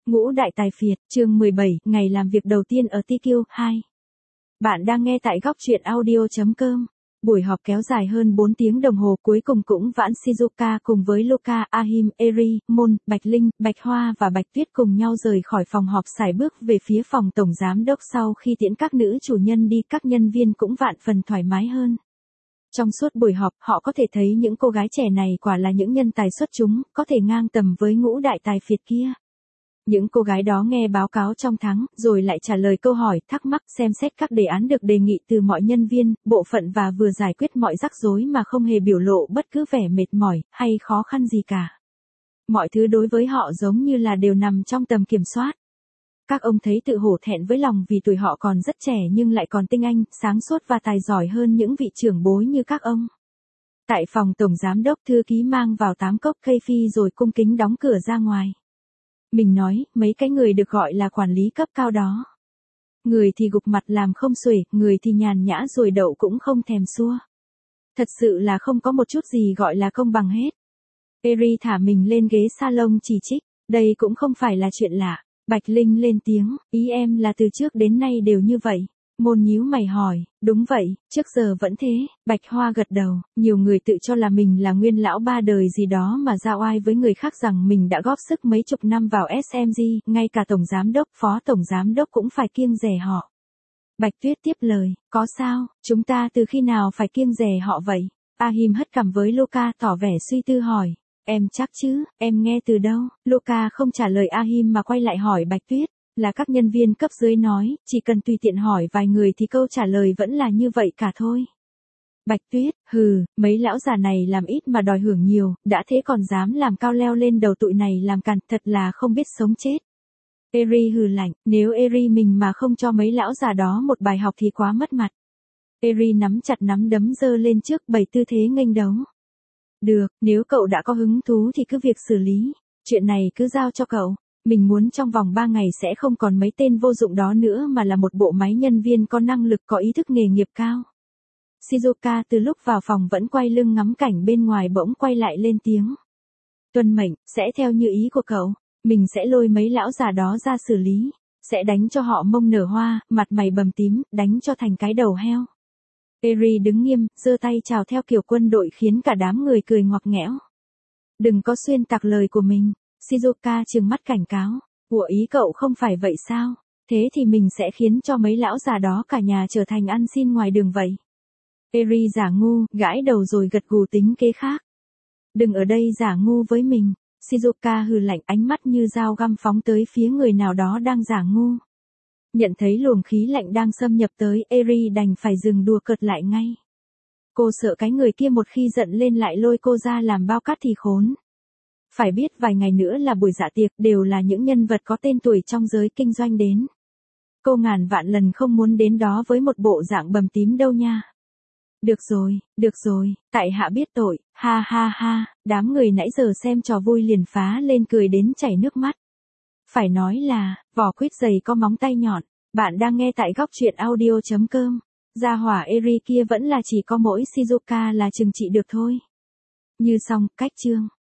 Ngũ đại tài phiệt, chương 17, ngày làm việc đầu tiên ở TQ, 2. Bạn đang nghe tại góc truyện audio.com. Buổi họp kéo dài hơn 4 tiếng đồng hồ, cuối cùng cũng vãn Shizuka cùng với Luka, Ahim, Eri, Mon, Bạch Linh, Bạch Hoa và Bạch Tuyết cùng nhau rời khỏi phòng họp sải bước về phía phòng tổng giám đốc. Sau khi tiễn các nữ chủ nhân đi, các nhân viên cũng vạn phần thoải mái hơn. Trong suốt buổi họp, họ có thể thấy những cô gái trẻ này quả là những nhân tài xuất chúng, có thể ngang tầm với ngũ đại tài phiệt kia. Những cô gái đó nghe báo cáo trong tháng, rồi lại trả lời câu hỏi, thắc mắc, xem xét các đề án được đề nghị từ mọi nhân viên, bộ phận và vừa giải quyết mọi rắc rối mà không hề biểu lộ bất cứ vẻ mệt mỏi, hay khó khăn gì cả. Mọi thứ đối với họ giống như là đều nằm trong tầm kiểm soát. Các ông thấy tự hổ thẹn với lòng vì tuổi họ còn rất trẻ nhưng lại còn tinh anh, sáng suốt và tài giỏi hơn những vị trưởng bối như các ông. Tại phòng tổng giám đốc, thư ký mang vào 8 cốc cây phi rồi cung kính đóng cửa ra ngoài. Mình nói, mấy cái người được gọi là quản lý cấp cao đó. Người thì gục mặt làm không xuể, người thì nhàn nhã rồi đậu cũng không thèm xua. Thật sự là không có một chút gì gọi là công bằng hết. Eri thả mình lên ghế salon chỉ trích, đây cũng không phải là chuyện lạ. Bạch Linh lên tiếng, ý em là từ trước đến nay đều như vậy. Môn nhíu mày hỏi, đúng vậy, trước giờ vẫn thế. Bạch Hoa gật đầu, nhiều người tự cho là mình là nguyên lão ba đời gì đó mà ra oai với người khác rằng mình đã góp sức mấy chục năm vào SMG, ngay cả tổng giám đốc, phó tổng giám đốc cũng phải kiêng dè họ. Bạch Tuyết tiếp lời, có sao, chúng ta từ khi nào phải kiêng dè họ vậy? Ahim hất cằm với Luka tỏ vẻ suy tư hỏi, em chắc chứ, em nghe từ đâu? Luka không trả lời Ahim mà quay lại hỏi Bạch Tuyết. Là các nhân viên cấp dưới nói, chỉ cần tùy tiện hỏi vài người thì câu trả lời vẫn là như vậy cả thôi. Bạch Tuyết, mấy lão già này làm ít mà đòi hưởng nhiều, đã thế còn dám làm cao leo lên đầu tụi này làm càn, thật là không biết sống chết. Eri hừ lạnh, nếu Eri mình mà không cho mấy lão già đó một bài học thì quá mất mặt. Eri nắm chặt nắm đấm giơ lên trước bày tư thế nghênh đấu. Được, nếu cậu đã có hứng thú thì cứ việc xử lý, chuyện này cứ giao cho cậu. Mình muốn trong vòng 3 ngày sẽ không còn mấy tên vô dụng đó nữa mà là một bộ máy nhân viên có năng lực, có ý thức nghề nghiệp cao. Shizuka từ lúc vào phòng vẫn quay lưng ngắm cảnh bên ngoài bỗng quay lại lên tiếng. Tuân mệnh, sẽ theo như ý của cậu, mình sẽ lôi mấy lão già đó ra xử lý, sẽ đánh cho họ mông nở hoa, mặt mày bầm tím, đánh cho thành cái đầu heo. Eri đứng nghiêm, giơ tay chào theo kiểu quân đội khiến cả đám người cười ngoặc nghẽo. Đừng có xuyên tạc lời của mình. Shizuka trừng mắt cảnh cáo, của ý cậu không phải vậy sao, thế thì mình sẽ khiến cho mấy lão già đó cả nhà trở thành ăn xin ngoài đường vậy. Eri giả ngu, gãi đầu rồi gật gù tính kế khác. Đừng ở đây giả ngu với mình, Shizuka hừ lạnh, ánh mắt như dao găm phóng tới phía người nào đó đang giả ngu. Nhận thấy luồng khí lạnh đang xâm nhập tới, Eri đành phải dừng đùa cợt lại ngay. Cô sợ cái người kia một khi giận lên lại lôi cô ra làm bao cát thì khốn. Phải biết vài ngày nữa là buổi dạ tiệc, đều là những nhân vật có tên tuổi trong giới kinh doanh đến. Cô ngàn vạn lần không muốn đến đó với một bộ dạng bầm tím đâu nha. Được rồi, tại hạ biết tội, ha ha ha, đám người nãy giờ xem trò vui liền phá lên cười đến chảy nước mắt. Phải nói là, vỏ quýt dày có móng tay nhọn, bạn đang nghe tại góc truyện audio.com. Gia hỏa Eri kia vẫn là chỉ có mỗi Shizuka là trừng trị được thôi. Như xong, cách chương.